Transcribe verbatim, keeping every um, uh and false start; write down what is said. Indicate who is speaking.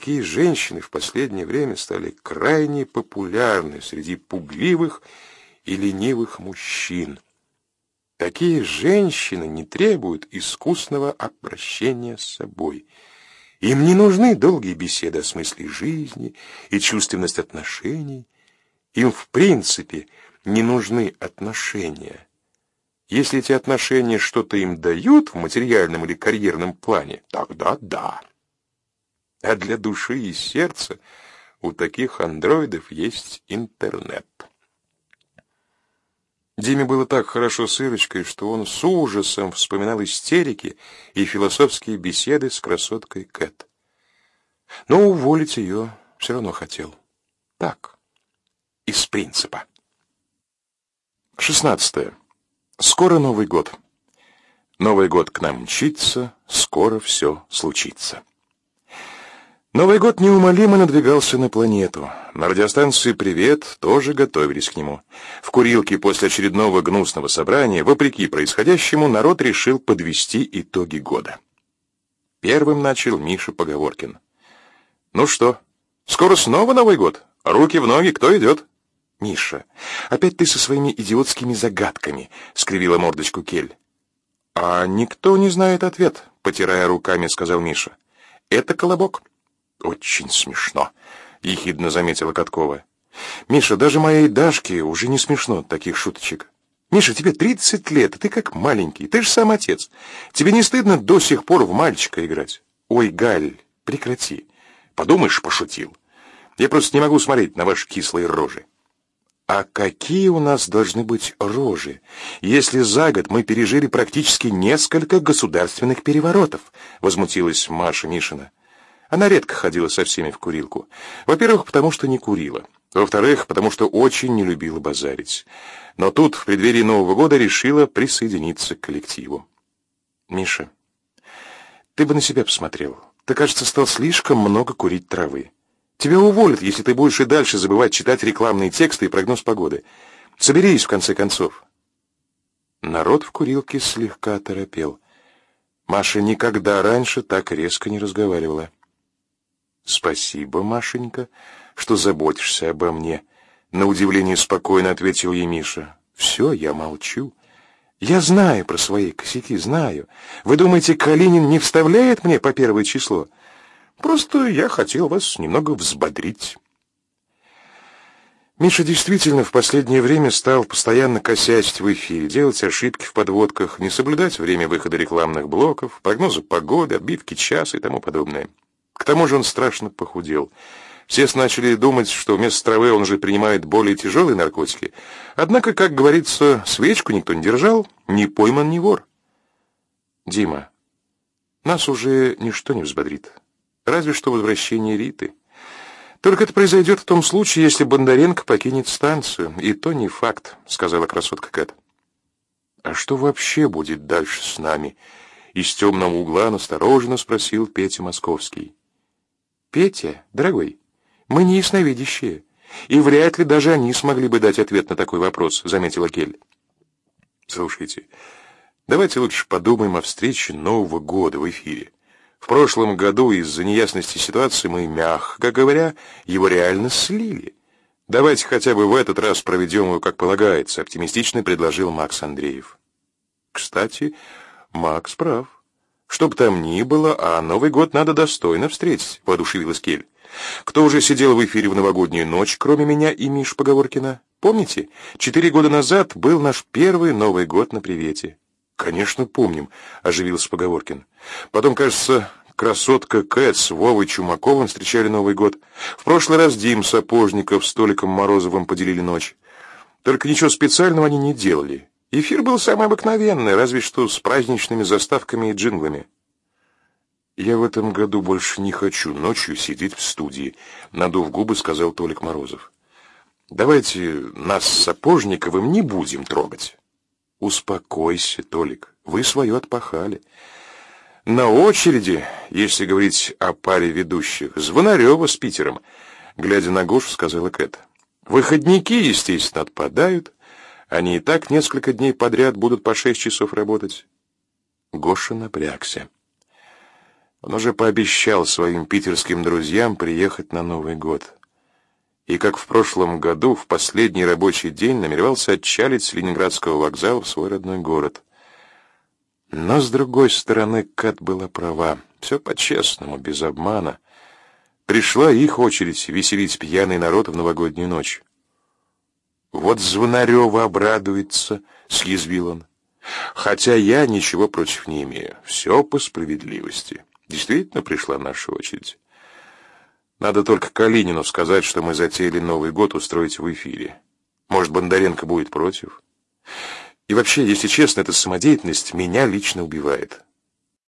Speaker 1: такие женщины в последнее время стали крайне популярны среди пугливых и ленивых мужчин. Такие женщины не требуют искусного обращения с собой. Им не нужны долгие беседы о смысле жизни и чувственность отношений. Им в принципе не нужны отношения. Если эти отношения что-то им дают в материальном или карьерном плане, тогда да. А для души и сердца у таких андроидов есть интернет. Диме было так хорошо с Ирочкой, что он с ужасом вспоминал истерики и философские беседы с красоткой Кэт. Но уволить ее все равно хотел. Так, из принципа. шестнадцатое. Скоро Новый год. Новый год к нам мчится, скоро все случится. Новый год неумолимо надвигался на планету. На радиостанции «Привет» тоже готовились к нему. В курилке после очередного гнусного собрания, вопреки происходящему, народ решил подвести итоги года. Первым начал Миша Поговоркин. «Ну что, скоро снова Новый год? Руки в ноги, кто идет?» «Миша, опять ты со своими идиотскими загадками», — скривила мордочку Кель. «А никто не знает ответ», — потирая руками, сказал Миша. «Это колобок». «Очень смешно», — ехидно заметила Каткова. «Миша, даже моей Дашке уже не смешно от таких шуточек. Миша, тебе тридцать лет, а ты как маленький, ты же сам отец. Тебе не стыдно до сих пор в мальчика играть?» «Ой, Галь, прекрати. Подумаешь, пошутил. Я просто не могу смотреть на ваши кислые рожи». «А какие у нас должны быть рожи, если за год мы пережили практически несколько государственных переворотов?» — возмутилась Маша Мишина. Она редко ходила со всеми в курилку. Во-первых, потому что не курила. Во-вторых, потому что очень не любила базарить. Но тут, в преддверии Нового года, решила присоединиться к коллективу. «Миша, ты бы на себя посмотрел. Ты, кажется, стал слишком много курить травы. Тебя уволят, если ты будешь и дальше забывать читать рекламные тексты и прогноз погоды. Соберись, в конце концов». Народ в курилке слегка оторопел. Маша никогда раньше так резко не разговаривала. «Спасибо, Машенька, что заботишься обо мне», — на удивление спокойно ответил ей Миша. «Все, я молчу. Я знаю про свои косяки, знаю. Вы думаете, Калинин не вставляет мне по первое число? Просто я хотел вас немного взбодрить». Миша действительно в последнее время стал постоянно косячить в эфире, делать ошибки в подводках, не соблюдать время выхода рекламных блоков, прогнозы погоды, отбивки часа и тому подобное. К тому же он страшно похудел. Все начали думать, что вместо травы он уже принимает более тяжелые наркотики. Однако, как говорится, свечку никто не держал, ни пойман, ни вор. «Дима, нас уже ничто не взбодрит, разве что возвращение Риты. Только это произойдет в том случае, если Бондаренко покинет станцию, и то не факт», — сказала красотка Кэт. «А что вообще будет дальше с нами?» — из темного угла настороженно спросил Петя Московский. «Петя, дорогой, мы не ясновидящие, и вряд ли даже они смогли бы дать ответ на такой вопрос», — заметила Кель. «Слушайте, давайте лучше подумаем о встрече Нового года в эфире. В прошлом году из-за неясности ситуации мы, мягко говоря, его реально слили. Давайте хотя бы в этот раз проведем его как полагается», — оптимистично предложил Макс Андреев. «Кстати, Макс прав. Что бы там ни было, а Новый год надо достойно встретить», — воодушевилась Кель. «Кто уже сидел в эфире в новогоднюю ночь, кроме меня и Миши Поговоркина? Помните, четыре года назад был наш первый Новый год на Привете». «Конечно, помним», — оживился Поговоркин. «Потом, кажется, красотка Кэт с Вовой Чумаковым встречали Новый год. В прошлый раз Дим Сапожников с Толиком Морозовым поделили ночь. Только ничего специального они не делали. Эфир был самый обыкновенный, разве что с праздничными заставками и джинглами». «Я в этом году больше не хочу ночью сидеть в студии», — надув губы, сказал Толик Морозов. «Давайте нас с Сапожниковым не будем трогать». «Успокойся, Толик, вы свое отпахали. На очереди, если говорить о паре ведущих, Звонарева с Питером», — глядя на Гошу, сказала Кэт. «Выходники, естественно, отпадают. Они и так несколько дней подряд будут по шесть часов работать». Гоша напрягся. Он уже пообещал своим питерским друзьям приехать на Новый год. И, как в прошлом году, в последний рабочий день намеревался отчалить с Ленинградского вокзала в свой родной город. Но, с другой стороны, Кат была права. Все по-честному, без обмана. Пришла их очередь веселить пьяный народ в новогоднюю ночь. «Вот Звонарева обрадуется», — съязвил он. «Хотя я ничего против не имею. Все по справедливости. Действительно пришла наша очередь. Надо только Калинину сказать, что мы затеяли Новый год устроить в эфире. Может, Бондаренко будет против? И вообще, если честно, эта самодеятельность меня лично убивает.